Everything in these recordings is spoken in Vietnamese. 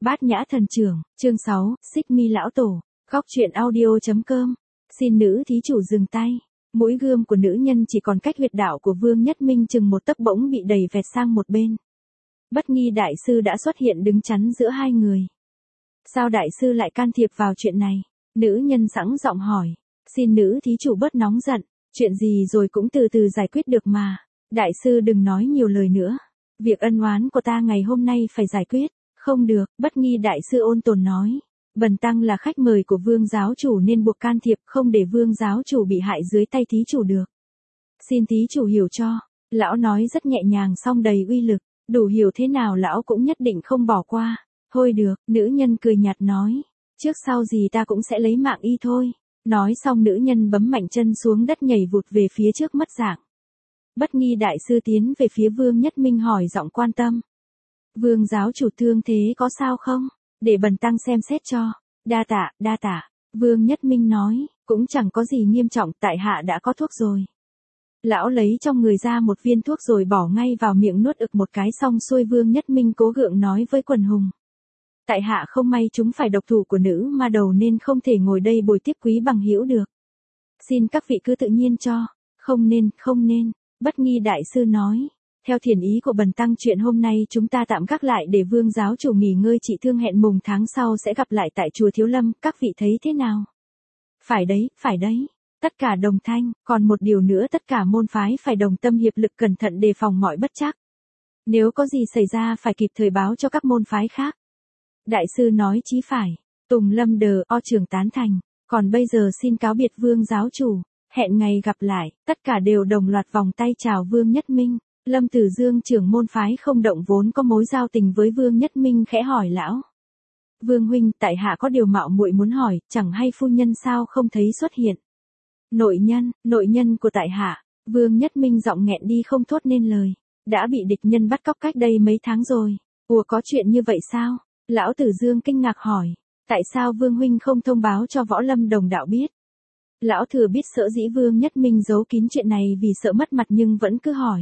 Bát Nhã Thần Trưởng, chương 6, Xích Mi Lão Tổ, Góc truyện audio.com. Xin nữ thí chủ dừng tay. Mũi gươm của nữ nhân chỉ còn cách huyệt đạo của Vương Nhất Minh chừng một tấc bỗng bị đẩy vẹt sang một bên. Bất nghi đại sư đã xuất hiện đứng chắn giữa hai người. Sao đại sư lại can thiệp vào chuyện này? Nữ nhân sẵn giọng hỏi. Xin nữ thí chủ bớt nóng giận, chuyện gì rồi cũng từ từ giải quyết được mà. Đại sư đừng nói nhiều lời nữa. Việc ân oán của ta ngày hôm nay phải giải quyết. Không được, Bất nghi đại sư ôn tồn nói. Bần tăng là khách mời của Vương giáo chủ nên buộc can thiệp, không để Vương giáo chủ bị hại dưới tay thí chủ được. Xin thí chủ hiểu cho. Lão nói rất nhẹ nhàng song đầy uy lực. Đủ hiểu thế nào lão cũng nhất định không bỏ qua. Thôi được, nữ nhân cười nhạt nói. Trước sau gì ta cũng sẽ lấy mạng y thôi. Nói xong nữ nhân bấm mạnh chân xuống đất nhảy vụt về phía trước mất dạng. Bất nghi đại sư tiến về phía Vương Nhất Minh hỏi giọng quan tâm. Vương giáo chủ thương thế có sao không? Để bần tăng xem xét cho. Đa tạ. Vương Nhất Minh nói, cũng chẳng có gì nghiêm trọng, tại hạ đã có thuốc rồi. Lão lấy trong người ra một viên thuốc rồi bỏ ngay vào miệng nuốt ực một cái xong xuôi. Vương Nhất Minh cố gượng nói với quần hùng. Tại hạ không may chúng phải độc thủ của nữ ma đầu nên không thể ngồi đây bồi tiếp quý bằng hữu được. Xin các vị cứ tự nhiên cho. Không nên. Bất nghi đại sư nói. Theo thiền ý của bần tăng chuyện hôm nay chúng ta tạm gác lại để Vương giáo chủ nghỉ ngơi trị thương, hẹn mùng tháng sau sẽ gặp lại tại chùa Thiếu Lâm, các vị thấy thế nào? Phải đấy. Tất cả đồng thanh, còn một điều nữa tất cả môn phái phải đồng tâm hiệp lực cẩn thận đề phòng mọi bất trắc. Nếu có gì xảy ra phải kịp thời báo cho các môn phái khác. Đại sư nói chí phải, Tùng Lâm Đờ O trưởng tán thành, còn bây giờ xin cáo biệt Vương giáo chủ, hẹn ngày gặp lại, tất cả đều đồng loạt vòng tay chào Vương Nhất Minh. Lâm Tử Dương trưởng môn phái không động vốn có mối giao tình với Vương Nhất Minh khẽ hỏi lão. Vương huynh, tại hạ có điều mạo muội muốn hỏi, chẳng hay phu nhân sao không thấy xuất hiện. Nội nhân của tại hạ. Vương Nhất Minh giọng nghẹn đi không thốt nên lời. Đã bị địch nhân bắt cóc cách đây mấy tháng rồi. Ủa có chuyện như vậy sao? Lão Tử Dương kinh ngạc hỏi. Tại sao Vương huynh không thông báo cho Võ Lâm đồng đạo biết? Lão thừa biết sở dĩ Vương Nhất Minh giấu kín chuyện này vì sợ mất mặt nhưng vẫn cứ hỏi.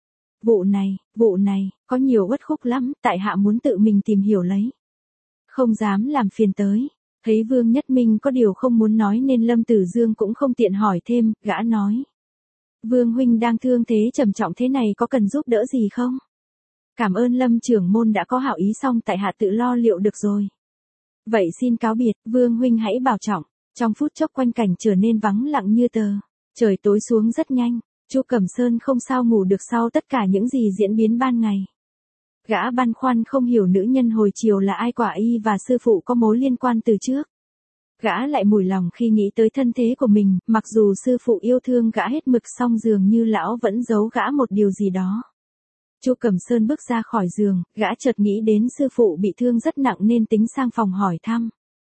Vụ này, có nhiều uất khúc lắm, tại hạ muốn tự mình tìm hiểu lấy. Không dám làm phiền tới. Thấy Vương Nhất Minh có điều không muốn nói nên Lâm Tử Dương cũng không tiện hỏi thêm, gã nói. Vương huynh đang thương thế trầm trọng thế này có cần giúp đỡ gì không? Cảm ơn Lâm trưởng môn đã có hảo ý xong tại hạ tự lo liệu được rồi. Vậy xin cáo biệt, Vương huynh hãy bảo trọng. Trong phút chốc quanh cảnh trở nên vắng lặng như tờ. Trời tối xuống rất nhanh. Chu Cẩm Sơn không sao ngủ được sau tất cả những gì diễn biến ban ngày. Gã băn khoăn không hiểu nữ nhân hồi chiều là ai, quả y và sư phụ có mối liên quan từ trước. Gã lại mủi lòng khi nghĩ tới thân thế của mình, mặc dù sư phụ yêu thương gã hết mực song dường như lão vẫn giấu gã một điều gì đó. Chu Cẩm Sơn bước ra khỏi giường, gã chợt nghĩ đến sư phụ bị thương rất nặng nên tính sang phòng hỏi thăm.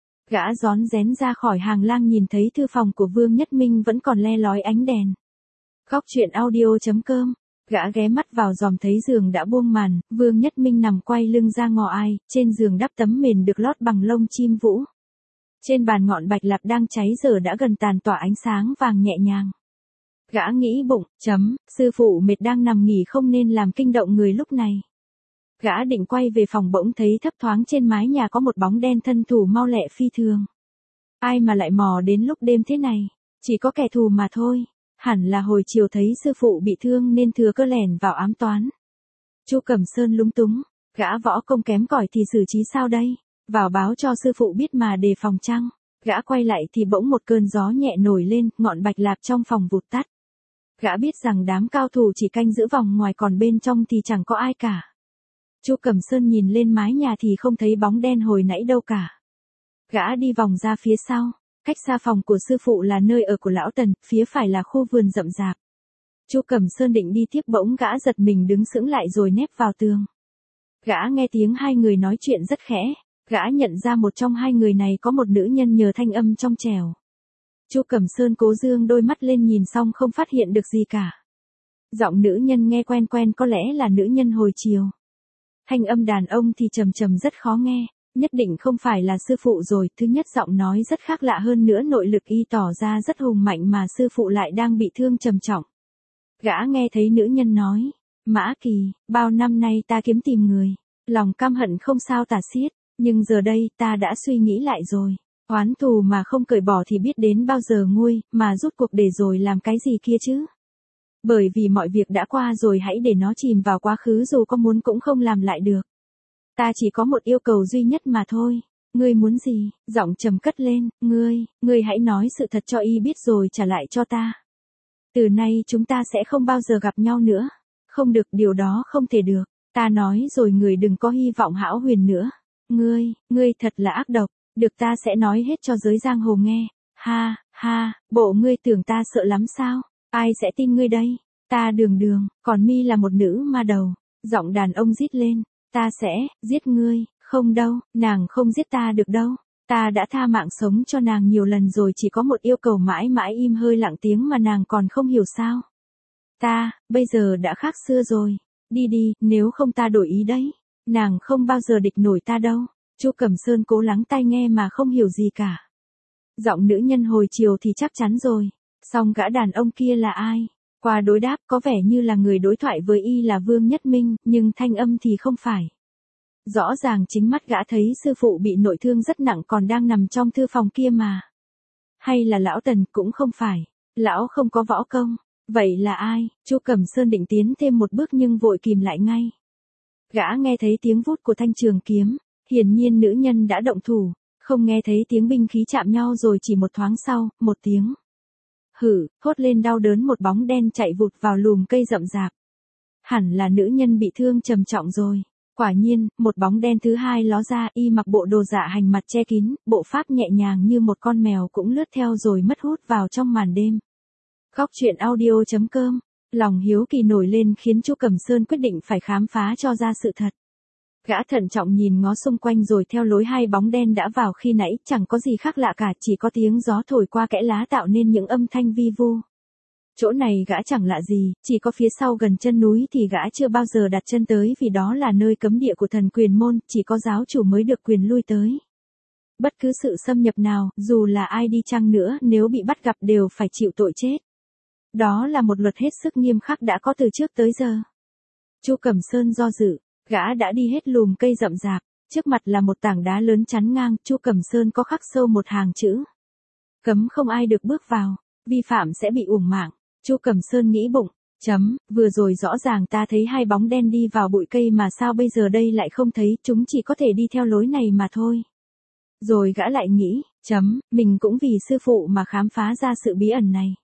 Gã rón rén ra khỏi hàng lang nhìn thấy thư phòng của Vương Nhất Minh vẫn còn le lói ánh đèn. Góc truyện audio.com. Gã ghé mắt vào dòm thấy giường đã buông màn, Vương Nhất Minh nằm quay lưng ra ngọ ai, trên giường đắp tấm mền được lót bằng lông chim vũ. Trên bàn ngọn bạch lạp đang cháy giờ đã gần tàn tỏa ánh sáng vàng nhẹ nhàng. Gã nghĩ bụng, sư phụ mệt đang nằm nghỉ không nên làm kinh động người lúc này. Gã định quay về phòng bỗng thấy thấp thoáng trên mái nhà có một bóng đen thân thủ mau lẹ phi thường. Ai mà lại mò đến lúc đêm thế này, chỉ có kẻ thù mà thôi. Hẳn là hồi chiều thấy sư phụ bị thương nên thừa cơ lẻn vào ám toán. Chu Cẩm Sơn lúng túng, gã võ công kém cỏi thì xử trí sao đây? Vào báo cho sư phụ biết mà đề phòng chăng? Gã quay lại thì bỗng một cơn gió nhẹ nổi lên, ngọn bạch lạp trong phòng vụt tắt. Gã biết rằng đám cao thủ chỉ canh giữ vòng ngoài còn bên trong thì chẳng có ai cả. Chu Cẩm Sơn nhìn lên mái nhà thì không thấy bóng đen hồi nãy đâu cả. Gã đi vòng ra phía sau. Cách xa phòng của sư phụ là nơi ở của lão Tần, phía phải là khu vườn rậm rạp. Chu Cẩm Sơn định đi tiếp bỗng gã giật mình đứng sững lại rồi nép vào tường. Gã nghe tiếng hai người nói chuyện rất khẽ, gã nhận ra một trong hai người này có một nữ nhân nhờ thanh âm trong trẻo. Chu Cẩm Sơn cố dương đôi mắt lên nhìn xong không phát hiện được gì cả. Giọng nữ nhân nghe quen quen, có lẽ là nữ nhân hồi chiều. Thanh âm đàn ông thì trầm trầm rất khó nghe. Nhất định không phải là sư phụ rồi, thứ nhất giọng nói rất khác lạ hơn nữa nội lực y tỏ ra rất hùng mạnh mà sư phụ lại đang bị thương trầm trọng. Gã nghe thấy nữ nhân nói, Mã Kỳ, bao năm nay ta kiếm tìm người, lòng căm hận không sao tả xiết, Nhưng giờ đây ta đã suy nghĩ lại rồi. Oán thù mà không cởi bỏ thì biết đến bao giờ nguôi, mà rút cuộc để rồi làm cái gì kia chứ. Bởi vì mọi việc đã qua rồi, hãy để nó chìm vào quá khứ, dù có muốn cũng không làm lại được. Ta chỉ có một yêu cầu duy nhất mà thôi. Ngươi muốn gì? Giọng trầm cất lên, ngươi hãy nói sự thật cho y biết rồi trả lại cho ta. Từ nay chúng ta sẽ không bao giờ gặp nhau nữa. Không được, điều đó không thể được. Ta nói rồi, người đừng có hy vọng hão huyền nữa. Ngươi thật là ác độc. Được, ta sẽ nói hết cho giới giang hồ nghe. Ha, ha, bộ ngươi tưởng ta sợ lắm sao? Ai sẽ tin ngươi đây? Ta Đường, còn mi là một nữ ma đầu. Giọng đàn ông rít lên. Ta sẽ giết ngươi. Không đâu, nàng không giết ta được đâu. Ta đã tha mạng sống cho nàng nhiều lần rồi, chỉ có một yêu cầu mãi mãi im hơi lặng tiếng mà nàng còn không hiểu sao? Ta, bây giờ đã khác xưa rồi. Đi, nếu không ta đổi ý đấy. Nàng không bao giờ địch nổi ta đâu. Chu Cẩm Sơn cố lắng tai nghe mà không hiểu gì cả. Giọng nữ nhân hồi chiều thì chắc chắn rồi. Song gã đàn ông kia là ai? Qua đối đáp có vẻ như là người đối thoại với y là Vương Nhất Minh, nhưng thanh âm thì không phải. Rõ ràng chính mắt gã thấy sư phụ bị nội thương rất nặng còn đang nằm trong thư phòng kia mà. Hay là lão Tần? Cũng không phải. Lão không có võ công. Vậy là ai? Chu Cẩm Sơn định tiến thêm một bước nhưng vội kìm lại ngay. Gã nghe thấy tiếng vút của thanh trường kiếm. Hiển nhiên nữ nhân đã động thủ. Không nghe thấy tiếng binh khí chạm nhau rồi chỉ một thoáng sau, một tiếng. Hử, hốt lên đau đớn, một bóng đen chạy vụt vào lùm cây rậm rạp. Hẳn là nữ nhân bị thương trầm trọng rồi. Quả nhiên, một bóng đen thứ hai ló ra, y mặc bộ đồ dạ hành mặt che kín, bộ pháp nhẹ nhàng như một con mèo cũng lướt theo rồi mất hút vào trong màn đêm. Góc truyện audio.com. Lòng hiếu kỳ nổi lên khiến Chu Cẩm Sơn quyết định phải khám phá cho ra sự thật. Gã thận trọng nhìn ngó xung quanh rồi theo lối hai bóng đen đã vào khi nãy, chẳng có gì khác lạ cả, chỉ có tiếng gió thổi qua kẽ lá tạo nên những âm thanh vi vu. Chỗ này gã chẳng lạ gì, chỉ có phía sau gần chân núi thì gã chưa bao giờ đặt chân tới, vì đó là nơi cấm địa của Thần Quyền Môn, chỉ có giáo chủ mới được quyền lui tới. Bất cứ sự xâm nhập nào, dù là ai đi chăng nữa, nếu bị bắt gặp đều phải chịu tội chết. Đó là một luật hết sức nghiêm khắc đã có từ trước tới giờ. Chu Cẩm Sơn do dự, gã đã đi hết lùm cây rậm rạp, trước mặt là một tảng đá lớn chắn ngang, Chu Cẩm Sơn có khắc sâu một hàng chữ. Cấm không ai được bước vào, vi phạm sẽ bị uổng mạng. Chu Cẩm Sơn nghĩ bụng, vừa rồi rõ ràng ta thấy hai bóng đen đi vào bụi cây mà sao bây giờ đây lại không thấy, chúng chỉ có thể đi theo lối này mà thôi. Rồi gã lại nghĩ, mình cũng vì sư phụ mà khám phá ra sự bí ẩn này.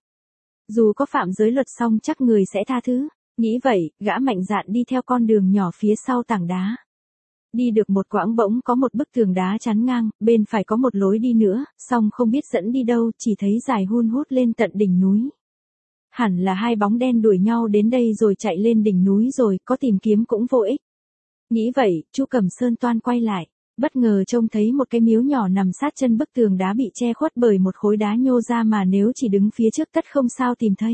Dù có phạm giới luật song chắc người sẽ tha thứ. Nghĩ vậy, gã mạnh dạn đi theo con đường nhỏ phía sau tảng đá. Đi được một quãng bỗng có một bức tường đá chắn ngang, bên phải có một lối đi nữa, song không biết dẫn đi đâu, chỉ thấy dài hun hút lên tận đỉnh núi. Hẳn là hai bóng đen đuổi nhau đến đây rồi chạy lên đỉnh núi rồi, có tìm kiếm cũng vô ích. Nghĩ vậy, Chu Cẩm Sơn toan quay lại, bất ngờ trông thấy một cái miếu nhỏ nằm sát chân bức tường đá bị che khuất bởi một khối đá nhô ra mà nếu chỉ đứng phía trước tất không sao tìm thấy.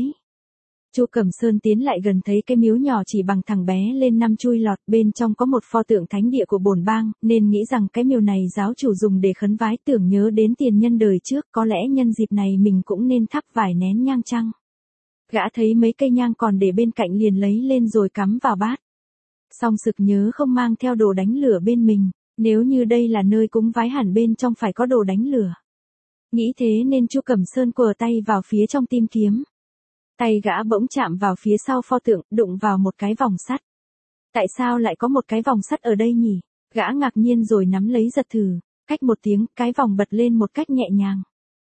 Chu Cẩm Sơn tiến lại gần thấy cái miếu nhỏ chỉ bằng thằng bé lên 5 chui lọt, bên trong có một pho tượng thánh địa của bổn bang, nên nghĩ rằng cái miếu này giáo chủ dùng để khấn vái, tưởng nhớ đến tiền nhân đời trước, có lẽ nhân dịp này mình cũng nên thắp vài nén nhang chăng. Gã thấy mấy cây nhang còn để bên cạnh liền lấy lên rồi cắm vào bát. Song sực nhớ không mang theo đồ đánh lửa bên mình, nếu như đây là nơi cúng vái hẳn bên trong phải có đồ đánh lửa. Nghĩ thế nên Chu Cẩm Sơn quờ tay vào phía trong tìm kiếm. Tay gã bỗng chạm vào phía sau pho tượng, đụng vào một cái vòng sắt. Tại sao lại có một cái vòng sắt ở đây nhỉ? Gã ngạc nhiên rồi nắm lấy giật thử. Cách một tiếng, cái vòng bật lên một cách nhẹ nhàng.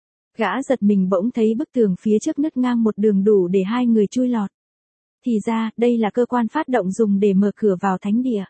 Gã giật mình bỗng thấy bức tường phía trước nứt ngang một đường đủ để hai người chui lọt. Thì ra, đây là cơ quan phát động dùng để mở cửa vào thánh địa.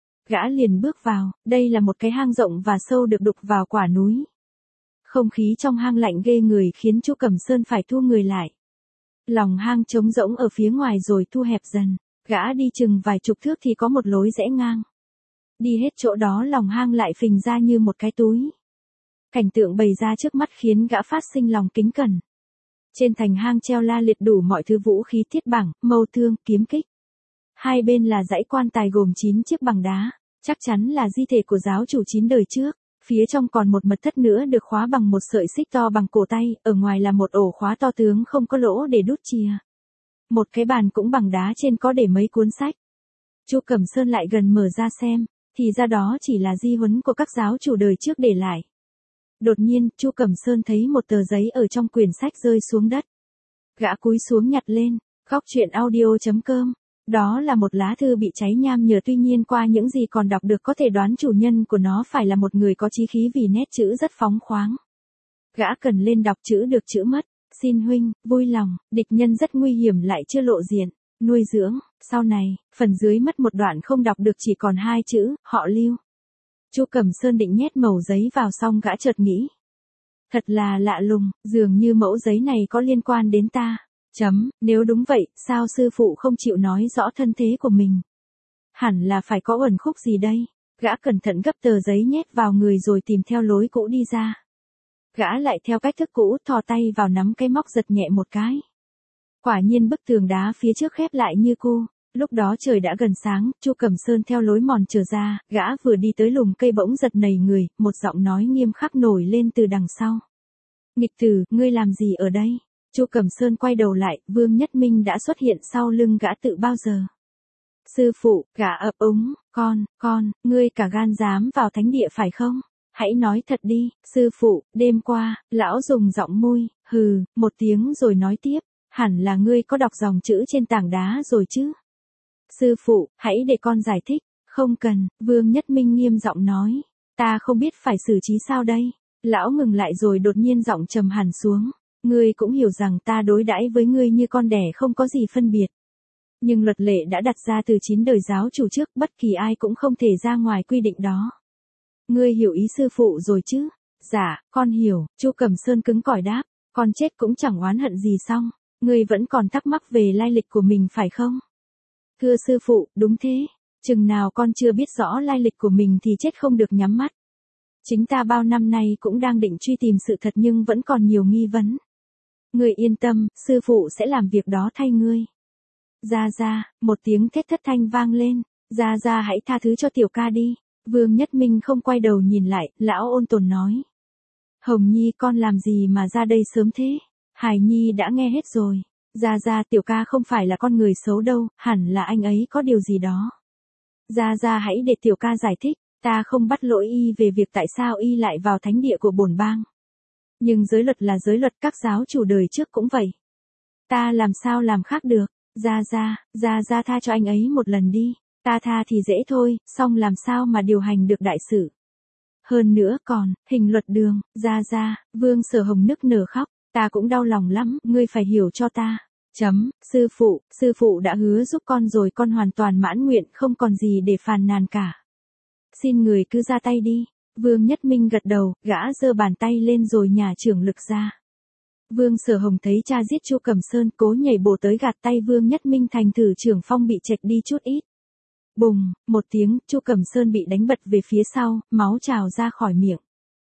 Gã liền bước vào, đây là một cái hang rộng và sâu được đục vào quả núi. Không khí trong hang lạnh ghê người khiến Chu Cẩm Sơn phải thu người lại. Lòng hang trống rỗng ở phía ngoài rồi thu hẹp dần, gã đi chừng vài chục thước thì có một lối rẽ ngang. Đi hết chỗ đó lòng hang lại phình ra như một cái túi. Cảnh tượng bày ra trước mắt khiến gã phát sinh lòng kính cẩn. Trên thành hang treo la liệt đủ mọi thứ vũ khí thiết bảng, mâu thương, kiếm kích. Hai bên là dãy quan tài gồm 9 chiếc bằng đá, chắc chắn là di thể của giáo chủ 9 đời trước. Phía trong còn một mật thất nữa được khóa bằng một sợi xích to bằng cổ tay, ở ngoài là một ổ khóa to tướng không có lỗ để đút chìa. Một cái bàn cũng bằng đá trên có để mấy cuốn sách. Chu Cẩm Sơn lại gần mở ra xem, Thì ra đó chỉ là di huấn của các giáo chủ đời trước để lại. Đột nhiên, Chu Cẩm Sơn thấy một tờ giấy ở trong quyển sách rơi xuống đất. Gã cúi xuống nhặt lên, Góc Chuyện Audio.com. Đó là một lá thư bị cháy nham nhở, tuy nhiên qua những gì còn đọc được có thể đoán chủ nhân của nó phải là một người có chí khí vì nét chữ rất phóng khoáng. Gã cần lên đọc chữ được chữ mất. Xin huynh, vui lòng, địch nhân rất nguy hiểm lại chưa lộ diện, nuôi dưỡng, sau này, phần dưới mất một đoạn không đọc được chỉ còn 2 chữ, họ Lưu. Chu Cẩm Sơn định nhét mẩu giấy vào xong gã chợt nghĩ. Thật là lạ lùng, dường như mẫu giấy này có liên quan đến ta. Nếu đúng vậy, sao sư phụ không chịu nói rõ thân thế của mình? Hẳn là phải có uẩn khúc gì đây. Gã cẩn thận gấp tờ giấy nhét vào người rồi tìm theo lối cũ đi ra. Gã lại theo cách thức cũ thò tay vào nắm cái móc giật nhẹ một cái. Quả nhiên bức tường đá phía trước khép lại như cu. Lúc đó trời đã gần sáng, Chu Cẩm Sơn theo lối mòn trở ra, gã vừa đi tới lùm cây bỗng giật nảy người, một giọng nói nghiêm khắc nổi lên từ đằng sau. Nghịch tử, ngươi làm gì ở đây? Chu Cẩm Sơn quay đầu lại, Vương Nhất Minh đã xuất hiện sau lưng gã từ bao giờ. Sư phụ, gã ấp úng, con, ngươi cả gan dám vào thánh địa phải không? Hãy nói thật đi, sư phụ, đêm qua, lão dùng giọng môi, hừ, một tiếng rồi nói tiếp, hẳn là ngươi có đọc dòng chữ trên tảng đá rồi chứ. Sư phụ, hãy để con giải thích, không cần, Vương Nhất Minh nghiêm giọng nói, ta không biết phải xử trí sao đây. Lão ngừng lại rồi đột nhiên giọng trầm hẳn xuống, ngươi cũng hiểu rằng ta đối đãi với ngươi như con đẻ không có gì phân biệt. Nhưng luật lệ đã đặt ra từ 9 đời giáo chủ trước, bất kỳ ai cũng không thể ra ngoài quy định đó. Ngươi hiểu ý sư phụ rồi chứ? Dạ, con hiểu, Chu Cẩm Sơn cứng cỏi đáp, con chết cũng chẳng oán hận gì xong, ngươi vẫn còn thắc mắc về lai lịch của mình phải không? Thưa sư phụ, đúng thế, chừng nào con chưa biết rõ lai lịch của mình thì chết không được nhắm mắt. Chính ta bao năm nay cũng đang định truy tìm sự thật nhưng vẫn còn nhiều nghi vấn. Ngươi yên tâm, sư phụ sẽ làm việc đó thay ngươi. Ra, một tiếng thét thất thanh vang lên, ra hãy tha thứ cho tiểu ca đi. Vương Nhất Minh không quay đầu nhìn lại, lão ôn tồn nói. Hồng Nhi con làm gì mà ra đây sớm thế? Hải Nhi đã nghe hết rồi. Ra tiểu ca không phải là con người xấu đâu, hẳn là anh ấy có điều gì đó. Ra hãy để tiểu ca giải thích, ta không bắt lỗi y về việc tại sao y lại vào thánh địa của bổn bang. Nhưng giới luật là giới luật, các giáo chủ đời trước cũng vậy. Ta làm sao làm khác được, ra tha cho anh ấy một lần đi. Ta tha thì dễ thôi, song làm sao mà điều hành được đại sự. Hơn nữa còn, hình luật đường, ra, Vương Sở Hồng nức nở khóc, ta cũng đau lòng lắm, ngươi phải hiểu cho ta. Sư phụ đã hứa giúp con rồi, con hoàn toàn mãn nguyện, không còn gì để phàn nàn cả. Xin người cứ ra tay đi. Vương Nhất Minh gật đầu, gã giơ bàn tay lên rồi nhả trưởng lực ra. Vương Sở Hồng thấy cha giết Chu Cẩm Sơn, cố nhảy bổ tới gạt tay Vương Nhất Minh, thành thử trưởng phong bị chệch đi chút ít. Bùng, một tiếng, Chu Cẩm Sơn bị đánh bật về phía sau, máu trào ra khỏi miệng.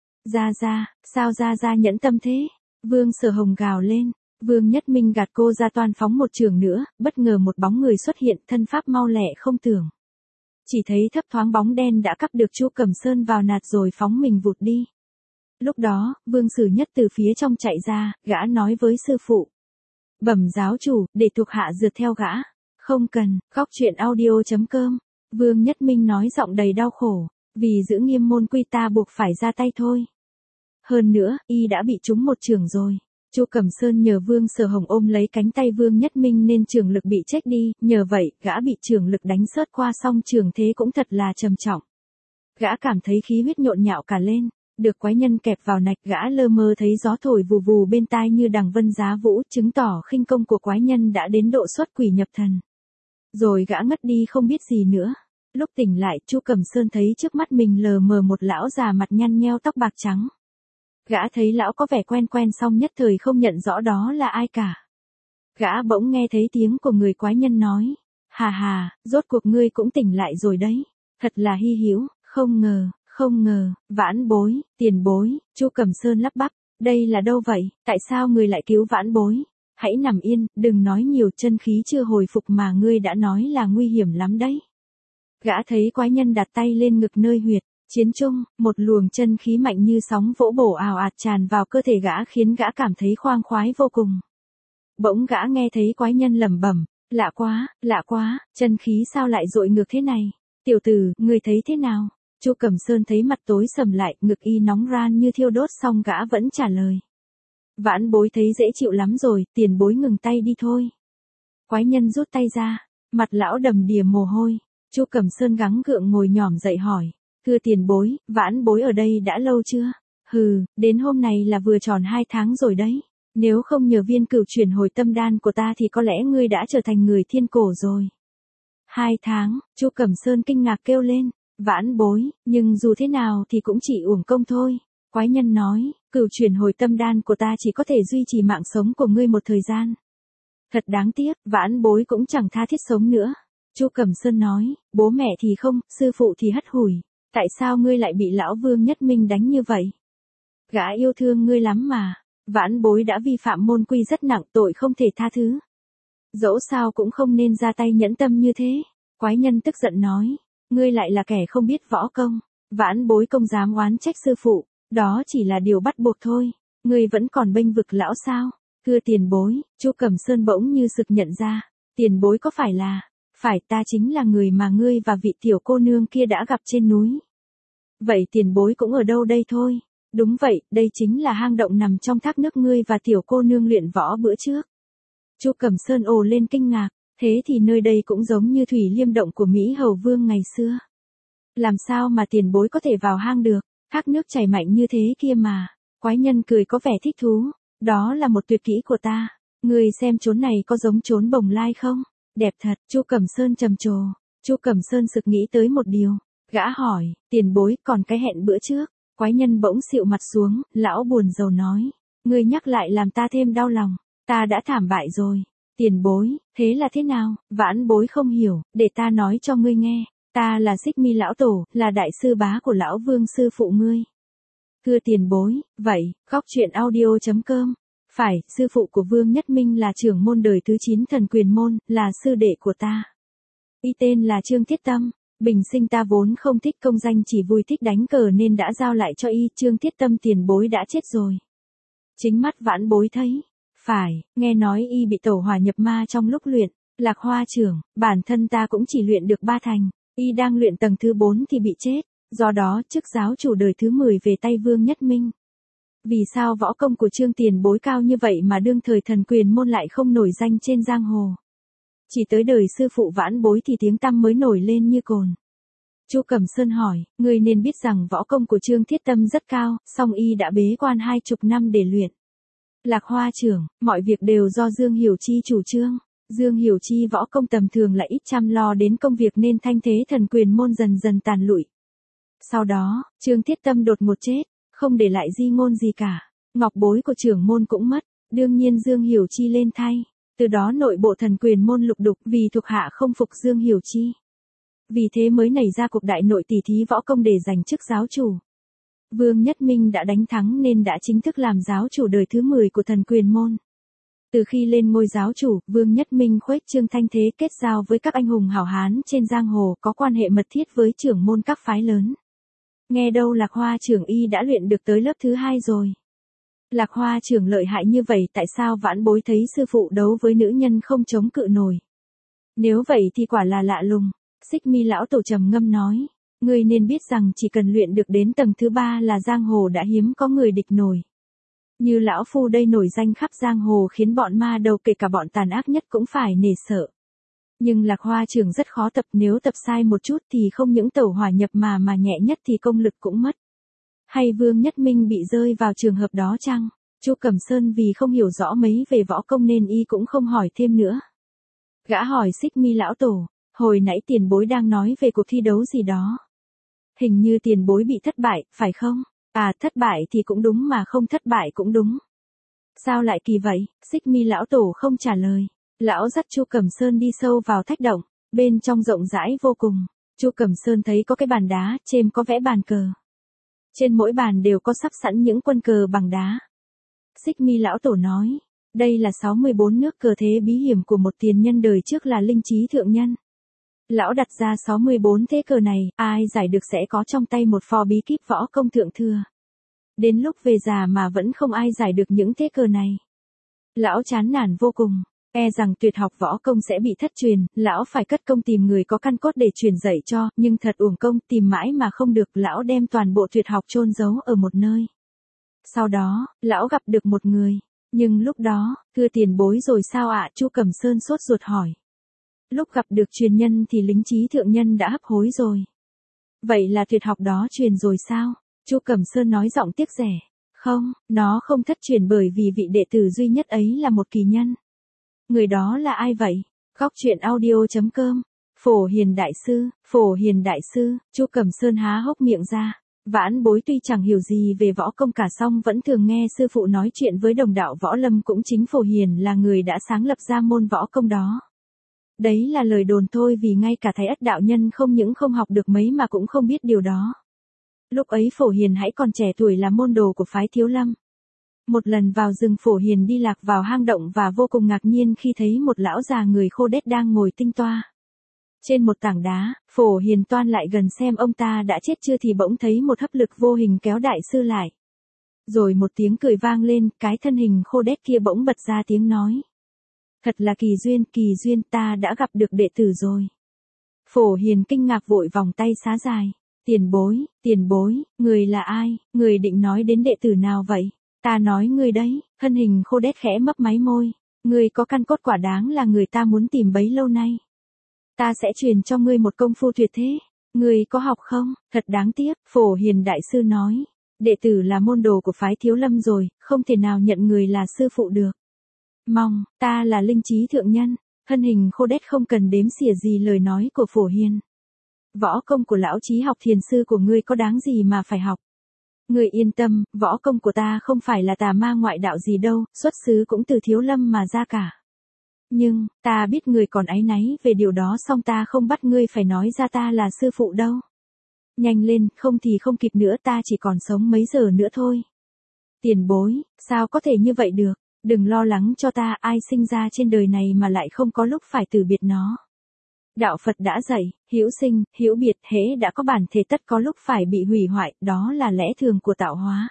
Sao ra nhẫn tâm thế? Vương Sở Hồng gào lên. Vương Nhất Minh gạt cô ra toan phóng một trường nữa, bất ngờ một bóng người xuất hiện, thân pháp mau lẹ không tưởng. Chỉ thấy thấp thoáng bóng đen đã cắp được Chu Cẩm Sơn vào nạt rồi phóng mình vụt đi. Lúc đó, Vương Sử Nhất từ phía trong chạy ra, gã nói với sư phụ. Bẩm giáo chủ, để thuộc hạ rượt theo gã. Không cần, Góc Chuyện Audio.com. Vương Nhất Minh nói giọng đầy đau khổ, vì giữ nghiêm môn quy ta buộc phải ra tay thôi. Hơn nữa, y đã bị trúng một chưởng rồi. Chu Cẩm Sơn nhờ Vương Sở Hồng ôm lấy cánh tay Vương Nhất Minh nên chưởng lực bị chết đi, nhờ vậy, gã bị chưởng lực đánh sớt qua song chưởng thế cũng thật là trầm trọng. Gã cảm thấy khí huyết nhộn nhạo cả lên, được quái nhân kẹp vào nạch, gã lơ mơ thấy gió thổi vù vù bên tai như đằng vân giá vũ, chứng tỏ khinh công của quái nhân đã đến độ xuất quỷ nhập thần. Rồi gã ngất đi không biết gì nữa. Lúc tỉnh lại, Chu Cẩm Sơn thấy trước mắt mình lờ mờ một lão già mặt nhăn nheo, tóc bạc trắng. Gã thấy lão có vẻ quen song nhất thời không nhận rõ đó là ai cả. Gã bỗng nghe thấy tiếng của người quái nhân nói. Hà, rốt cuộc ngươi cũng tỉnh lại rồi đấy. Thật là hy hữu, không ngờ, vãn bối, tiền bối. Chu Cẩm Sơn lắp bắp, đây là đâu vậy, tại sao ngươi lại cứu vãn bối? Hãy nằm yên, đừng nói nhiều, chân khí chưa hồi phục mà ngươi đã nói là nguy hiểm lắm đấy. Gã thấy quái nhân đặt tay lên ngực nơi huyệt chiến trung, một luồng chân khí mạnh như sóng vỗ bổ ào ạt tràn vào cơ thể gã khiến gã cảm thấy khoang khoái vô cùng. Bỗng gã nghe thấy quái nhân lẩm bẩm, lạ quá, chân khí sao lại dội ngược thế này? Tiểu tử, ngươi thấy thế nào? Chu Cẩm Sơn thấy mặt tối sầm lại, ngực y nóng ran như thiêu đốt, xong gã vẫn trả lời. Vãn bối thấy dễ chịu lắm rồi, tiền bối ngừng tay đi thôi. Quái nhân rút tay ra, mặt lão đầm đìa mồ hôi. Chu Cẩm Sơn gắng gượng ngồi nhỏm dậy hỏi. Thưa tiền bối, vãn bối ở đây đã lâu chưa? Hừ, đến hôm nay là vừa tròn 2 tháng rồi đấy. Nếu không nhờ viên cửu chuyển hồi tâm đan của ta thì có lẽ ngươi đã trở thành người thiên cổ rồi. 2 tháng, Chu Cẩm Sơn kinh ngạc kêu lên. Vãn bối, nhưng dù thế nào thì cũng chỉ uổng công thôi. Quái nhân nói, cửu chuyển hồi tâm đan của ta chỉ có thể duy trì mạng sống của ngươi một thời gian. Thật đáng tiếc, vãn bối cũng chẳng tha thiết sống nữa. Chu Cẩm Sơn nói, bố mẹ thì không, sư phụ thì hất hủi. Tại sao ngươi lại bị lão Vương Nhất Minh đánh như vậy? Gã yêu thương ngươi lắm mà. Vãn bối đã vi phạm môn quy rất nặng, tội không thể tha thứ. Dẫu sao cũng không nên ra tay nhẫn tâm như thế. Quái nhân tức giận nói, ngươi lại là kẻ không biết võ công. Vãn bối không dám oán trách sư phụ, đó chỉ là điều bắt buộc thôi. Ngươi vẫn còn bênh vực lão sao? Thưa tiền bối, Chu Cẩm Sơn bỗng như sực nhận ra. Tiền bối có phải là, phải ta chính là người mà ngươi và vị tiểu cô nương kia đã gặp trên núi. Vậy tiền bối cũng ở đâu đây thôi? Đúng vậy, đây chính là hang động nằm trong thác nước ngươi và tiểu cô nương luyện võ bữa trước. Chu Cẩm Sơn ồ lên kinh ngạc, thế thì nơi đây cũng giống như Thủy Liêm động của Mỹ Hầu Vương ngày xưa. Làm sao mà tiền bối có thể vào hang được, thác nước chảy mạnh như thế kia mà. Quái nhân cười có vẻ thích thú, đó là một tuyệt kỹ của ta. Ngươi xem chốn này có giống chốn Bồng Lai không? Đẹp thật, Chu Cẩm Sơn trầm trồ. Chu Cẩm Sơn sực nghĩ tới một điều. Gã hỏi, tiền bối còn cái hẹn bữa trước. Quái nhân bỗng xịu mặt xuống, lão buồn rầu nói. Ngươi nhắc lại làm ta thêm đau lòng, ta đã thảm bại rồi. Tiền bối, thế là thế nào? Vãn bối không hiểu, để ta nói cho ngươi nghe. Ta là Xích Mi lão tổ, là đại sư bá của lão Vương sư phụ ngươi. Thưa tiền bối, vậy, khóc chuyện audio.com. Phải, sư phụ của Vương Nhất Minh là trưởng môn đời thứ 9 Thần Quyền môn, là sư đệ của ta. Y tên là Trương Thiết Tâm. Bình sinh ta vốn không thích công danh, chỉ vui thích đánh cờ nên đã giao lại cho y. Trương Thiết Tâm tiền bối đã chết rồi. Chính mắt vãn bối thấy. Phải, nghe nói y bị tẩu hỏa nhập ma trong lúc luyện. Lạc Hoa trưởng, bản thân ta cũng chỉ luyện được 3 thành. Y đang luyện tầng thứ 4 thì bị chết. Do đó chức giáo chủ đời thứ 10 về tay Vương Nhất Minh. Vì sao võ công của Trương tiền bối cao như vậy mà đương thời Thần Quyền môn lại không nổi danh trên giang hồ? Chỉ tới đời sư phụ vãn bối thì tiếng tăm mới nổi lên như cồn. Chu Cẩm Sơn hỏi, ngươi nên biết rằng võ công của Trương Thiết Tâm rất cao, song y đã bế quan 20 năm để luyện. Lạc Hoa trưởng, mọi việc đều do Dương Hiểu Chi chủ trương. Dương Hiểu Chi võ công tầm thường lại ít chăm lo đến công việc nên thanh thế Thần Quyền môn dần dần tàn lụi. Sau đó, Trương Thiết Tâm đột ngột chết, không để lại di ngôn gì cả. Ngọc bối của trưởng môn cũng mất, đương nhiên Dương Hiểu Chi lên thay. Từ đó nội bộ Thần Quyền môn lục đục vì thuộc hạ không phục Dương Hiểu Chi. Vì thế mới nảy ra cuộc đại nội tỷ thí võ công để giành chức giáo chủ. Vương Nhất Minh đã đánh thắng nên đã chính thức làm giáo chủ đời thứ 10 của Thần Quyền môn. Từ khi lên ngôi giáo chủ, Vương Nhất Minh khuếch trương thanh thế, kết giao với các anh hùng hảo hán trên giang hồ, có quan hệ mật thiết với trưởng môn các phái lớn. Nghe đâu Lạc Hoa trưởng y đã luyện được tới lớp thứ 2 rồi. Lạc Hoa trưởng lợi hại như vậy, tại sao vãn bối thấy sư phụ đấu với nữ nhân không chống cự nổi? Nếu vậy thì quả là lạ lùng. Xích Mi lão tổ trầm ngâm nói, ngươi nên biết rằng chỉ cần luyện được đến tầng thứ 3 là giang hồ đã hiếm có người địch nổi. Như lão phu đây nổi danh khắp giang hồ khiến bọn ma đầu kể cả bọn tàn ác nhất cũng phải nể sợ. Nhưng Lạc Hoa trưởng rất khó tập, nếu tập sai một chút thì không những tẩu hỏa nhập mà nhẹ nhất thì công lực cũng mất. Hay Vương Nhất Minh bị rơi vào trường hợp đó chăng? Chu Cẩm Sơn vì không hiểu rõ mấy về võ công nên y cũng không hỏi thêm nữa. Gã hỏi Xích Mi lão tổ, hồi nãy tiền bối đang nói về cuộc thi đấu gì đó. Hình như tiền bối bị thất bại, phải không? À, thất bại thì cũng đúng mà không thất bại cũng đúng. Sao lại kỳ vậy? Xích Mi lão tổ không trả lời. Lão dắt Chu Cẩm Sơn đi sâu vào thách động, bên trong rộng rãi vô cùng. Chu Cẩm Sơn thấy có cái bàn đá, trên có vẽ bàn cờ. Trên mỗi bàn đều có sắp sẵn những quân cờ bằng đá. Xích Mi lão tổ nói, đây là 64 nước cờ thế bí hiểm của một tiền nhân đời trước là Linh Trí thượng nhân. Lão đặt ra 64 thế cờ này, ai giải được sẽ có trong tay một pho bí kíp võ công thượng thừa. Đến lúc về già mà vẫn không ai giải được những thế cờ này. Lão chán nản vô cùng. E rằng tuyệt học võ công sẽ bị thất truyền, lão phải cất công tìm người có căn cốt để truyền dạy cho, nhưng thật uổng công, tìm mãi mà không được, lão đem toàn bộ tuyệt học chôn giấu ở một nơi. Sau đó, lão gặp được một người, nhưng lúc đó, thưa tiền bối rồi sao ạ? Chu Cẩm Sơn sốt ruột hỏi. Lúc gặp được truyền nhân thì Linh Chí thượng nhân đã hấp hối rồi. Vậy là tuyệt học đó truyền rồi sao? Chu Cẩm Sơn nói giọng tiếc rẻ. Không, nó không thất truyền bởi vì vị đệ tử duy nhất ấy là một kỳ nhân. Người đó là ai vậy? Góc truyện audio.com. Phổ Hiền Đại Sư, Phổ Hiền Đại Sư, Chu Cẩm Sơn há hốc miệng ra. Vãn bối tuy chẳng hiểu gì về võ công cả song vẫn thường nghe sư phụ nói chuyện với đồng đạo võ lâm, cũng chính Phổ Hiền là người đã sáng lập ra môn võ công đó. Đấy là lời đồn thôi, vì ngay cả Thái Ất đạo nhân không những không học được mấy mà cũng không biết điều đó. Lúc ấy Phổ Hiền hãy còn trẻ tuổi là môn đồ của phái Thiếu Lâm. Một lần vào rừng, Phổ Hiền đi lạc vào hang động và vô cùng ngạc nhiên khi thấy một lão già người khô đét đang ngồi tinh toa trên một tảng đá. Phổ Hiền toan lại gần xem ông ta đã chết chưa thì bỗng thấy một hấp lực vô hình kéo đại sư lại. Rồi một tiếng cười vang lên, cái thân hình khô đét kia bỗng bật ra tiếng nói. Thật là kỳ duyên, ta đã gặp được đệ tử rồi. Phổ Hiền kinh ngạc vội vòng tay xá dài. Tiền bối, người là ai, người định nói đến đệ tử nào vậy? Ta nói ngươi đấy, thân hình khô đét khẽ mấp máy môi. Ngươi có căn cốt quả đáng là người ta muốn tìm bấy lâu nay. Ta sẽ truyền cho ngươi một công phu tuyệt thế. Ngươi có học không? Thật đáng tiếc, Phổ Hiền Đại Sư nói. Đệ tử là môn đồ của phái Thiếu Lâm rồi, không thể nào nhận người là sư phụ được. Mong, ta là Linh Chí thượng nhân. Thân hình khô đét không cần đếm xỉa gì lời nói của Phổ Hiền. Võ công của lão Chí học thiền sư của ngươi có đáng gì mà phải học. Ngươi yên tâm, võ công của ta không phải là tà ma ngoại đạo gì đâu, xuất xứ cũng từ Thiếu Lâm mà ra cả. Nhưng, ta biết ngươi còn áy náy về điều đó, song ta không bắt ngươi phải nói ra ta là sư phụ đâu. Nhanh lên, không thì không kịp nữa, ta chỉ còn sống mấy giờ nữa thôi. Tiền bối, sao có thể như vậy được? Đừng lo lắng cho ta, ai sinh ra trên đời này mà lại không có lúc phải từ biệt nó. Đạo Phật đã dạy, hữu sinh, hữu biệt, hễ đã có bản thể tất có lúc phải bị hủy hoại, đó là lẽ thường của tạo hóa.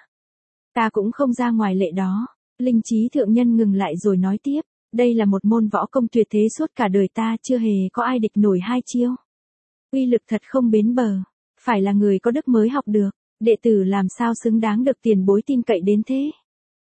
Ta cũng không ra ngoài lệ đó. Linh Chí thượng nhân ngừng lại rồi nói tiếp, đây là một môn võ công tuyệt thế, suốt cả đời ta chưa hề có ai địch nổi hai chiêu. Uy lực thật không bến bờ, phải là người có đức mới học được, đệ tử làm sao xứng đáng được tiền bối tin cậy đến thế.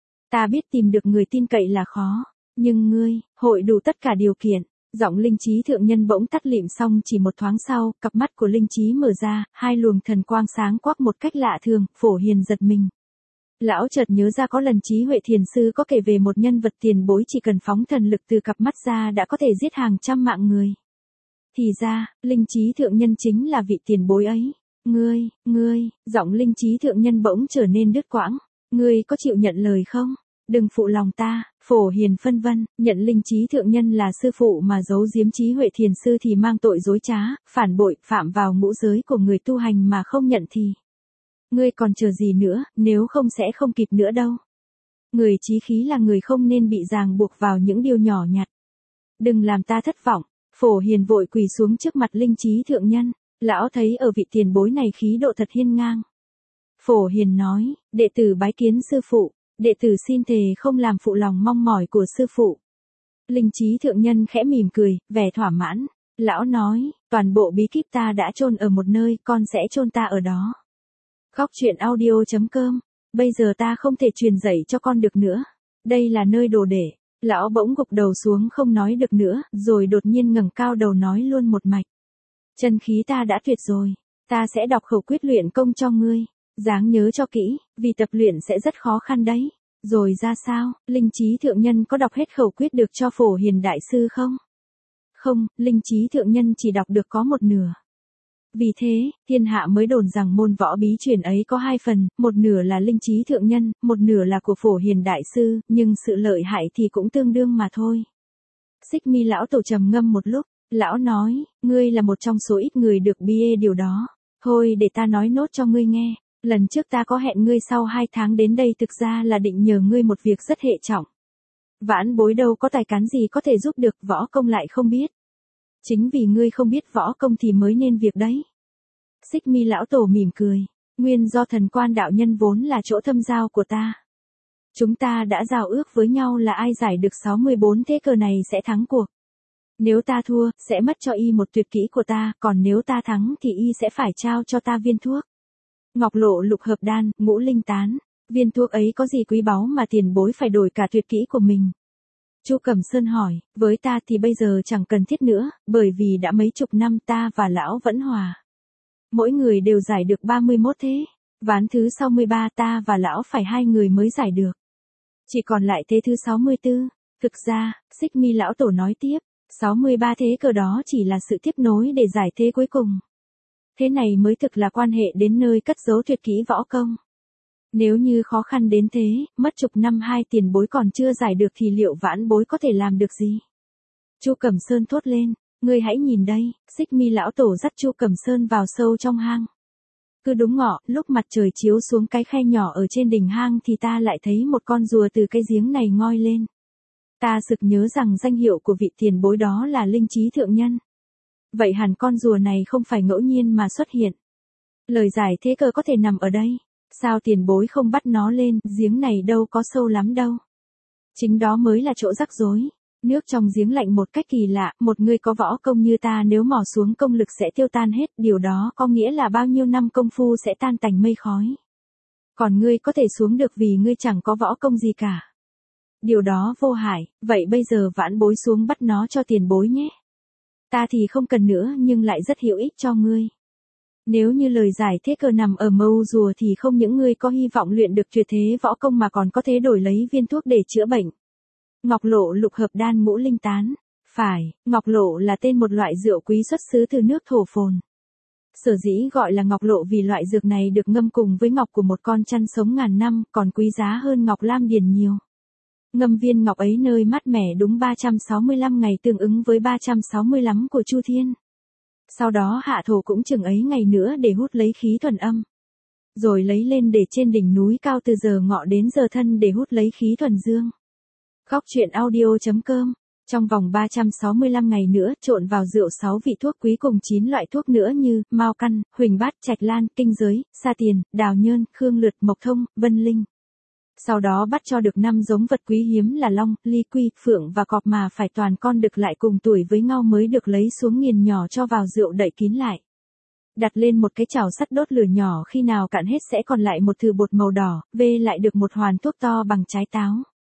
Ta biết tìm được người tin cậy là khó, nhưng ngươi, hội đủ tất cả điều kiện. Giọng Linh Chí thượng nhân bỗng tắt lịm, xong chỉ một thoáng sau, cặp mắt của Linh Chí mở ra, hai luồng thần quang sáng quắc một cách lạ thường. Phổ Hiền giật mình. Lão chợt nhớ ra có lần Chí Huệ thiền sư có kể về một nhân vật tiền bối chỉ cần phóng thần lực từ cặp mắt ra đã có thể giết hàng trăm mạng người. Thì ra, Linh Chí thượng nhân chính là vị tiền bối ấy. Ngươi, giọng Linh Chí thượng nhân bỗng trở nên đứt quãng. Ngươi có chịu nhận lời không? Đừng phụ lòng ta. Phổ Hiền phân vân, nhận Linh Chí thượng nhân là sư phụ mà giấu giếm Chí Huệ thiền sư thì mang tội dối trá, phản bội, phạm vào ngũ giới của người tu hành, mà không nhận thì. Ngươi còn chờ gì nữa, nếu không sẽ không kịp nữa đâu. Người chí khí là người không nên bị ràng buộc vào những điều nhỏ nhặt. Đừng làm ta thất vọng. Phổ Hiền vội quỳ xuống trước mặt Linh Chí thượng nhân. Lão thấy ở vị tiền bối này khí độ thật hiên ngang. Phổ Hiền nói, đệ tử bái kiến sư phụ. Đệ tử xin thề không làm phụ lòng mong mỏi của sư phụ. Linh Chí thượng nhân khẽ mỉm cười, vẻ thỏa mãn. Lão nói, toàn bộ bí kíp ta đã chôn ở một nơi, con sẽ chôn ta ở đó. Góc truyện audio.com. Bây giờ ta không thể truyền dạy cho con được nữa. Đây là nơi đồ để. Lão bỗng gục đầu xuống không nói được nữa, rồi đột nhiên ngẩng cao đầu nói luôn một mạch. Chân khí ta đã tuyệt rồi. Ta sẽ đọc khẩu quyết luyện công cho ngươi. Dáng nhớ cho kỹ, vì tập luyện sẽ rất khó khăn đấy. Rồi ra sao, Linh Chí thượng nhân có đọc hết khẩu quyết được cho Phổ Hiền Đại Sư không? Không, Linh Chí thượng nhân chỉ đọc được có một nửa. Vì thế, thiên hạ mới đồn rằng môn võ bí truyền ấy có hai phần, một nửa là Linh Chí thượng nhân, một nửa là của Phổ Hiền Đại Sư, nhưng sự lợi hại thì cũng tương đương mà thôi. Xích Mi lão tổ trầm ngâm một lúc, lão nói, ngươi là một trong số ít người được bia điều đó. Thôi để ta nói nốt cho ngươi nghe. Lần trước ta có hẹn ngươi sau 2 tháng đến đây, thực ra là định nhờ ngươi một việc rất hệ trọng. Vãn bối đâu có tài cán gì có thể giúp được, võ công lại không biết. Chính vì ngươi không biết võ công thì mới nên việc đấy. Xích Mi lão tổ mỉm cười, nguyên do Thần Quan đạo nhân vốn là chỗ thâm giao của ta. Chúng ta đã giao ước với nhau là ai giải được 64 thế cờ này sẽ thắng cuộc. Nếu ta thua, sẽ mất cho y một tuyệt kỹ của ta, còn nếu ta thắng thì y sẽ phải trao cho ta viên thuốc. Ngọc lộ lục hợp đan, ngũ linh tán. Viên thuốc ấy có gì quý báu mà tiền bối phải đổi cả tuyệt kỹ của mình? Chu Cẩm Sơn hỏi, với ta thì bây giờ chẳng cần thiết nữa, bởi vì đã mấy chục năm ta và lão vẫn hòa. Mỗi người đều giải được 31 thế. Ván thứ 63 ta và lão phải 2 người mới giải được. Chỉ còn lại thế thứ 64. Thực ra, Xích Mi lão tổ nói tiếp, 63 thế cờ đó chỉ là sự tiếp nối để giải thế cuối cùng. Thế này mới thực là quan hệ đến nơi cất giấu tuyệt kỹ võ công. Nếu như khó khăn đến thế, mất chục năm hai tiền bối còn chưa giải được thì liệu vãn bối có thể làm được gì? Chu Cẩm Sơn thốt lên, ngươi hãy nhìn đây. Xích Mi lão tổ dắt Chu Cẩm Sơn vào sâu trong hang. Cứ đúng ngọ, lúc mặt trời chiếu xuống cái khe nhỏ ở trên đỉnh hang thì ta lại thấy một con rùa từ cái giếng này ngoi lên. Ta sực nhớ rằng danh hiệu của vị tiền bối đó là linh trí thượng nhân. Vậy hẳn con rùa này không phải ngẫu nhiên mà xuất hiện. Lời giải thế cờ có thể nằm ở đây. Sao tiền bối không bắt nó lên, giếng này đâu có sâu lắm đâu. Chính đó mới là chỗ rắc rối. Nước trong giếng lạnh một cách kỳ lạ, một người có võ công như ta nếu mò xuống công lực sẽ tiêu tan hết, điều đó có nghĩa là bao nhiêu năm công phu sẽ tan tành mây khói. Còn ngươi có thể xuống được vì ngươi chẳng có võ công gì cả. Điều đó vô hại, vậy bây giờ vãn bối xuống bắt nó cho tiền bối nhé. Ta thì không cần nữa nhưng lại rất hữu ích cho ngươi. Nếu như lời giải thế cờ nằm ở mâu rùa thì không những ngươi có hy vọng luyện được tuyệt thế võ công mà còn có thể đổi lấy viên thuốc để chữa bệnh. Ngọc lộ lục hợp đan ngũ linh tán. Phải, ngọc lộ là tên một loại rượu quý xuất xứ từ nước Thổ Phồn. Sở dĩ gọi là ngọc lộ vì loại dược này được ngâm cùng với ngọc của một con chăn sống ngàn năm, còn quý giá hơn ngọc lam điền nhiều. Ngâm viên ngọc ấy nơi mát mẻ đúng 365 ngày tương ứng với 365 của Chu Thiên. Sau đó hạ thổ cũng chừng ấy ngày nữa để hút lấy khí thuần âm. Rồi lấy lên để trên đỉnh núi cao từ giờ ngọ đến giờ thân để hút lấy khí thuần dương. Góc truyện audio.com. Trong vòng 365 ngày nữa trộn vào rượu 6 vị thuốc quý cùng 9 loại thuốc nữa như mao căn, huỳnh bát, trạch lan, kinh giới, sa tiền, đào nhơn, khương lượt, mộc thông, vân linh. Sau đó bắt cho được 5 giống vật quý hiếm là long, ly quy, phượng và cọp mà phải toàn con đực lại cùng tuổi với ngao mới được lấy xuống nghiền nhỏ cho vào rượu đậy kín lại. Đặt lên một cái chảo sắt đốt lửa nhỏ, khi nào cạn hết sẽ còn lại một thìa bột màu đỏ, vê lại được một hoàn thuốc to bằng trái táo.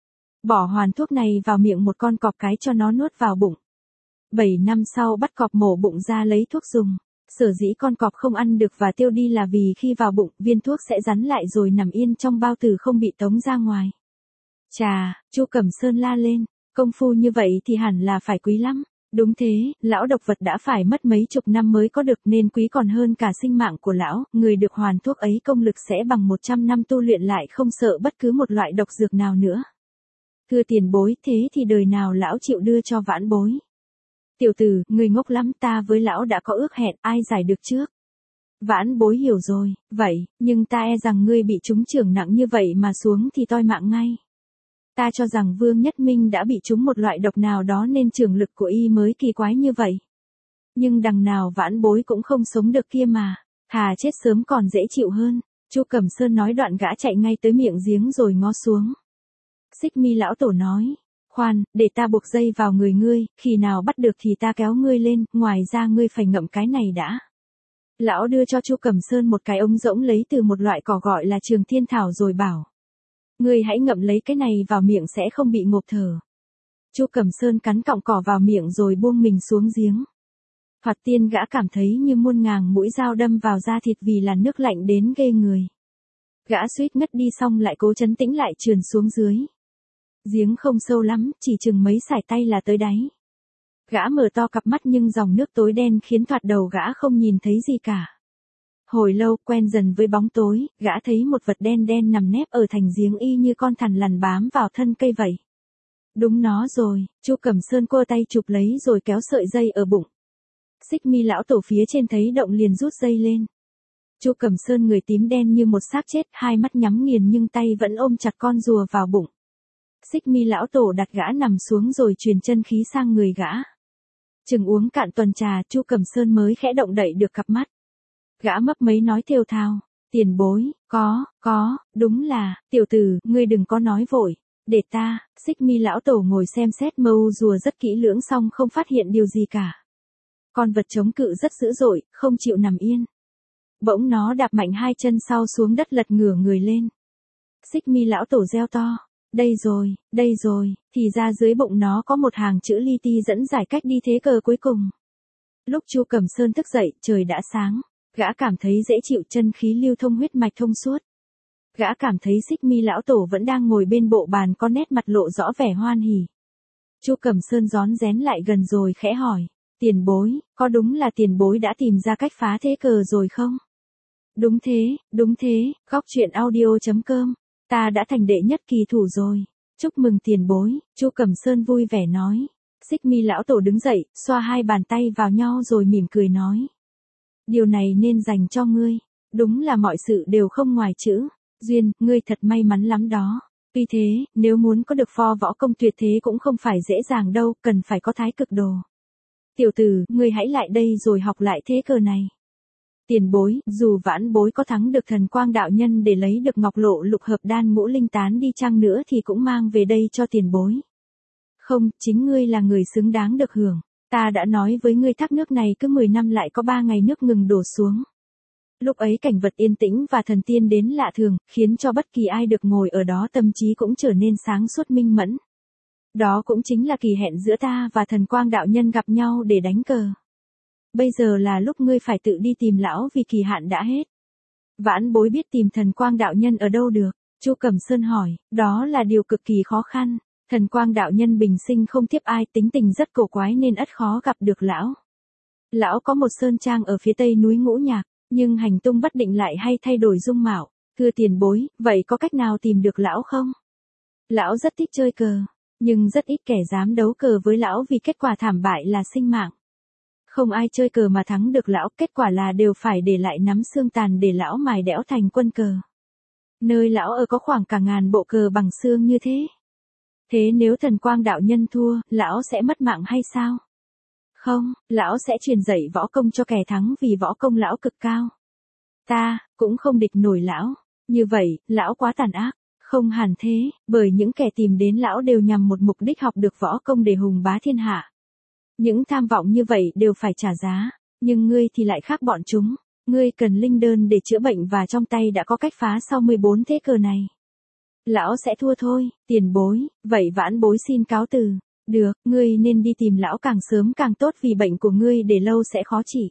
Bỏ hoàn thuốc này vào miệng một con cọp cái cho nó nuốt vào bụng. 7 năm sau bắt cọp mổ bụng ra lấy thuốc dùng. Sở dĩ con cọp không ăn được và tiêu đi là vì khi vào bụng, viên thuốc sẽ rắn lại rồi nằm yên trong bao tử không bị tống ra ngoài. Chà, Chu Cẩm Sơn la lên, công phu như vậy thì hẳn là phải quý lắm. Đúng thế, lão độc vật đã phải mất mấy chục năm mới có được nên quý còn hơn cả sinh mạng của lão, người được hoàn thuốc ấy công lực sẽ bằng 100 năm tu luyện lại không sợ bất cứ một loại độc dược nào nữa. Thưa tiền bối, thế thì đời nào lão chịu đưa cho vãn bối? Tiểu tử, người ngốc lắm, ta với lão đã có ước hẹn, ai giải được trước? Vãn bối hiểu rồi, vậy, nhưng ta e rằng ngươi bị trúng chưởng nặng như vậy mà xuống thì toi mạng ngay. Ta cho rằng Vương Nhất Minh đã bị trúng một loại độc nào đó nên chưởng lực của y mới kỳ quái như vậy. Nhưng đằng nào vãn bối cũng không sống được kia mà, thà chết sớm còn dễ chịu hơn. Chu Cẩm Sơn nói đoạn gã chạy ngay tới miệng giếng rồi ngó xuống. Xích Mi lão tổ nói, khoan, để ta buộc dây vào người ngươi, khi nào bắt được thì ta kéo ngươi lên, ngoài ra ngươi phải ngậm cái này đã. Lão đưa cho Chu Cẩm Sơn một cái ống rỗng lấy từ một loại cỏ gọi là Trường Thiên Thảo rồi bảo. Ngươi hãy ngậm lấy cái này vào miệng sẽ không bị ngộp thở. Chu Cẩm Sơn cắn cọng cỏ vào miệng rồi buông mình xuống giếng. Thoạt tiên gã cảm thấy như muôn ngàn mũi dao đâm vào da thịt vì là nước lạnh đến ghê người. Gã suýt ngất đi xong lại cố trấn tĩnh lại trườn xuống dưới. Giếng không sâu lắm, chỉ chừng mấy sải tay là tới đáy. Gã mở to cặp mắt nhưng dòng nước tối đen khiến thoạt đầu gã không nhìn thấy gì cả. Hồi lâu quen dần với bóng tối, gã thấy một vật đen đen nằm nép ở thành giếng y như con thằn lằn bám vào thân cây vậy. Đúng nó rồi, Chu Cẩm Sơn cua tay chụp lấy rồi kéo sợi dây ở bụng. Xích Mi lão tổ phía trên thấy động liền rút dây lên. Chu Cẩm Sơn người tím đen như một xác chết, hai mắt nhắm nghiền nhưng tay vẫn ôm chặt con rùa vào bụng. Xích Mi lão tổ đặt gã nằm xuống rồi truyền chân khí sang người gã. Chừng uống cạn tuần trà, Chu Cẩm Sơn mới khẽ động đậy được cặp mắt. Gã mấp máy nói thều thào, Tiền bối, có, đúng là, tiểu tử, ngươi đừng có nói vội, để ta, Xích Mi lão tổ ngồi xem xét mâu rùa rất kỹ lưỡng xong không phát hiện điều gì cả. Con vật chống cự rất dữ dội, không chịu nằm yên. Bỗng nó đạp mạnh hai chân sau xuống đất lật ngửa người lên. Xích Mi lão tổ reo to, đây rồi, thì ra dưới bụng nó có một hàng chữ li ti dẫn giải cách đi thế cờ cuối cùng. Lúc Chu Cẩm Sơn thức dậy, trời đã sáng, gã cảm thấy dễ chịu, chân khí lưu thông, huyết mạch thông suốt. Gã cảm thấy Xích Mi lão tổ vẫn đang ngồi bên bộ bàn, có nét mặt lộ rõ vẻ hoan hỉ. Chu Cẩm Sơn rón rén lại gần rồi khẽ hỏi, tiền bối, có đúng là tiền bối đã tìm ra cách phá thế cờ rồi không? Đúng thế, Góc Truyện Audio.com, ta đã thành đệ nhất kỳ thủ rồi. Chúc mừng tiền bối, Chu Cẩm Sơn vui vẻ nói. Xích Mi lão tổ đứng dậy, xoa hai bàn tay vào nhau rồi mỉm cười nói. Điều này nên dành cho ngươi, đúng là mọi sự đều không ngoài chữ duyên, ngươi thật may mắn lắm đó. Tuy thế, nếu muốn có được pho võ công tuyệt thế cũng không phải dễ dàng đâu, cần phải có thái cực đồ. Tiểu tử, ngươi hãy lại đây rồi học lại thế cờ này. Tiền bối, dù vãn bối có thắng được Thần Quang đạo nhân để lấy được ngọc lộ lục hợp đan ngũ linh tán đi chăng nữa thì cũng mang về đây cho tiền bối. Không, chính ngươi là người xứng đáng được hưởng. Ta đã nói với ngươi thác nước này cứ 10 năm lại có 3 ngày nước ngừng đổ xuống. Lúc ấy cảnh vật yên tĩnh và thần tiên đến lạ thường, khiến cho bất kỳ ai được ngồi ở đó tâm trí cũng trở nên sáng suốt minh mẫn. Đó cũng chính là kỳ hẹn giữa ta và Thần Quang đạo nhân gặp nhau để đánh cờ. Bây giờ là lúc ngươi phải tự đi tìm lão vì kỳ hạn đã hết. Vãn bối biết tìm Thần Quang đạo nhân ở đâu được? Chu Cẩm Sơn hỏi, đó là điều cực kỳ khó khăn. Thần Quang đạo nhân bình sinh không tiếp ai, tính tình rất cổ quái nên ắt khó gặp được lão. Lão có một sơn trang ở phía tây núi Ngũ Nhạc, nhưng hành tung bất định, lại hay thay đổi dung mạo. Thưa tiền bối, vậy có cách nào tìm được lão không? Lão rất thích chơi cờ, nhưng rất ít kẻ dám đấu cờ với lão vì kết quả thảm bại là sinh mạng. Không ai chơi cờ mà thắng được lão, kết quả là đều phải để lại nắm xương tàn để lão mài đẽo thành quân cờ. Nơi lão ở có khoảng cả ngàn bộ cờ bằng xương như thế. Thế nếu Thần Quang đạo nhân thua, lão sẽ mất mạng hay sao? Không, lão sẽ truyền dạy võ công cho kẻ thắng vì võ công lão cực cao. Ta cũng không địch nổi lão. Như vậy, lão quá tàn ác. Không hẳn thế, bởi những kẻ tìm đến lão đều nhằm một mục đích học được võ công để hùng bá thiên hạ. Những tham vọng như vậy đều phải trả giá, nhưng ngươi thì lại khác bọn chúng. Ngươi cần linh đơn để chữa bệnh và trong tay đã có cách phá sau 14 thế cờ này. Lão sẽ thua thôi, tiền bối, vậy vãn bối xin cáo từ. Được, ngươi nên đi tìm lão càng sớm càng tốt vì bệnh của ngươi để lâu sẽ khó trị.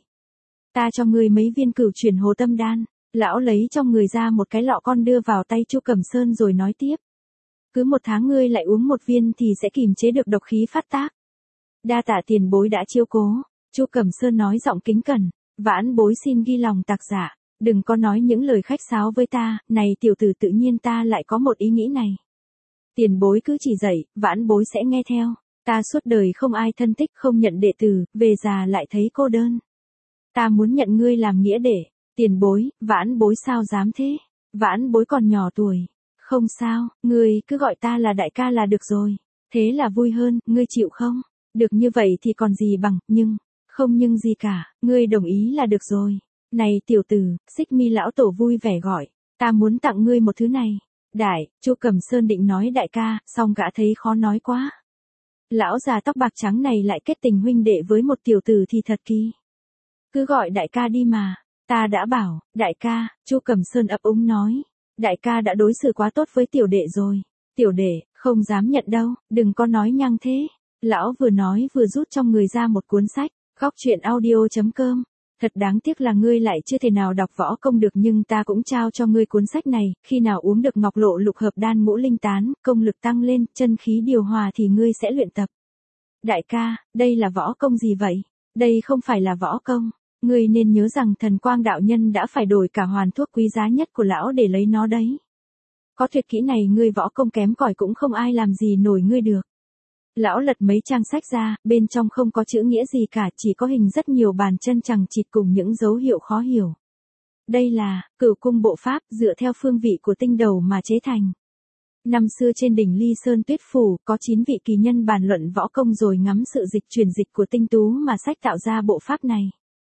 Ta cho ngươi mấy viên Cửu Chuyển Hồ Tâm Đan. Lão lấy trong người ra một cái lọ con đưa vào tay Chu Cẩm Sơn rồi nói tiếp. Cứ 1 tháng ngươi lại uống 1 viên thì sẽ kiềm chế được độc khí phát tác. Đa tạ tiền bối đã chiếu cố. Chu Cẩm Sơn nói giọng kính cẩn. Vãn bối xin ghi lòng tạc giả. Đừng có nói những lời khách sáo với ta, này tiểu tử, tự nhiên ta lại có một ý nghĩ này. Tiền bối cứ chỉ dạy, vãn bối sẽ nghe theo. Ta suốt đời không ai thân thích, không nhận đệ tử, về già lại thấy cô đơn. Ta muốn nhận ngươi làm nghĩa đệ. Tiền bối, vãn bối sao dám thế? Vãn bối còn nhỏ tuổi. Không sao, ngươi cứ gọi ta là đại ca là được rồi. Thế là vui hơn, ngươi chịu không? Được như vậy thì còn gì bằng, không nhưng gì cả, ngươi đồng ý là được rồi. Này tiểu tử, Xích Mi lão tổ vui vẻ gọi, ta muốn tặng ngươi một thứ này. Chu Cẩm Sơn định nói đại ca, song gã thấy khó nói quá. Lão già tóc bạc trắng này lại kết tình huynh đệ với một tiểu tử thì thật kỳ. Cứ gọi đại ca đi mà. Ta đã bảo, đại ca, Chu Cẩm Sơn ấp úng nói. Đại ca đã đối xử quá tốt với tiểu đệ rồi. Tiểu đệ, không dám nhận đâu, đừng có nói nhăng thế. Lão vừa nói vừa rút trong người ra một cuốn sách. Góc Truyện Audio.com. Thật đáng tiếc là ngươi lại chưa thể nào đọc võ công được, nhưng ta cũng trao cho ngươi cuốn sách này, khi nào uống được ngọc lộ lục hợp đan ngũ linh tán, công lực tăng lên, chân khí điều hòa thì ngươi sẽ luyện tập. Đại ca, đây là võ công gì vậy? Đây không phải là võ công. Ngươi nên nhớ rằng Thần Quang đạo nhân đã phải đổi cả hoàn thuốc quý giá nhất của lão để lấy nó đấy. Có tuyệt kỹ này ngươi võ công kém cỏi cũng không ai làm gì nổi ngươi được. Lão lật mấy trang sách ra, bên trong không có chữ nghĩa gì cả, chỉ có hình rất nhiều bàn chân chằng chịt cùng những dấu hiệu khó hiểu. Đây là Cửu Cung bộ pháp dựa theo phương vị của tinh đầu mà chế thành. Năm xưa trên đỉnh Ly Sơn Tuyết Phủ, có 9 vị kỳ nhân bàn luận võ công rồi ngắm sự dịch chuyển dịch của tinh tú mà sách tạo ra bộ pháp này.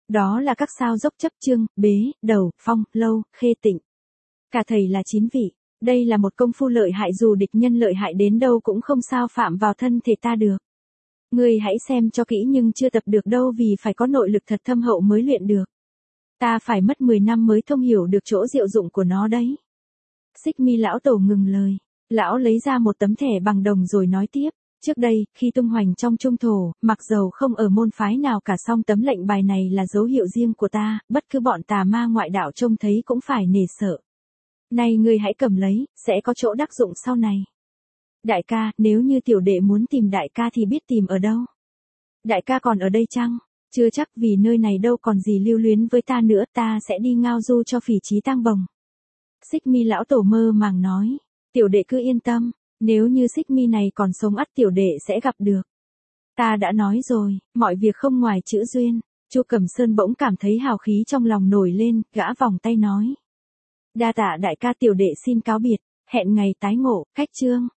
Đó là các sao dốc chấp Trương, Bế, Đầu, Phong, Lâu, Khê Tịnh. Cả thầy là 9 vị. Đây là một công phu lợi hại, dù địch nhân lợi hại đến đâu cũng không sao phạm vào thân thể ta được. Ngươi hãy xem cho kỹ, nhưng chưa tập được đâu, vì phải có nội lực thật thâm hậu mới luyện được. Ta phải mất 10 năm mới thông hiểu được chỗ diệu dụng của nó đấy. Xích Mi lão tổ ngừng lời. Lão lấy ra một tấm thẻ bằng đồng rồi nói tiếp. Trước đây, khi tung hoành trong trung thổ, mặc dầu không ở môn phái nào cả, song tấm lệnh bài này là dấu hiệu riêng của ta, bất cứ bọn tà ma ngoại đạo trông thấy cũng phải nể sợ. Này ngươi hãy cầm lấy, sẽ có chỗ đắc dụng sau này. Đại ca, nếu như tiểu đệ muốn tìm đại ca thì biết tìm ở đâu? Đại ca còn ở đây chăng? Chưa chắc, vì nơi này đâu còn gì lưu luyến với ta nữa, ta sẽ đi ngao du cho phỉ trí tang bồng. Xích Mi lão tổ mơ màng nói. Tiểu đệ cứ yên tâm, nếu như Xích Mi này còn sống ắt tiểu đệ sẽ gặp được. Ta đã nói rồi, mọi việc không ngoài chữ duyên. Chu Cẩm Sơn bỗng cảm thấy hào khí trong lòng nổi lên, gã vòng tay nói. Đa tạ đại ca, tiểu đệ xin cáo biệt, hẹn ngày tái ngộ. Khách Trương.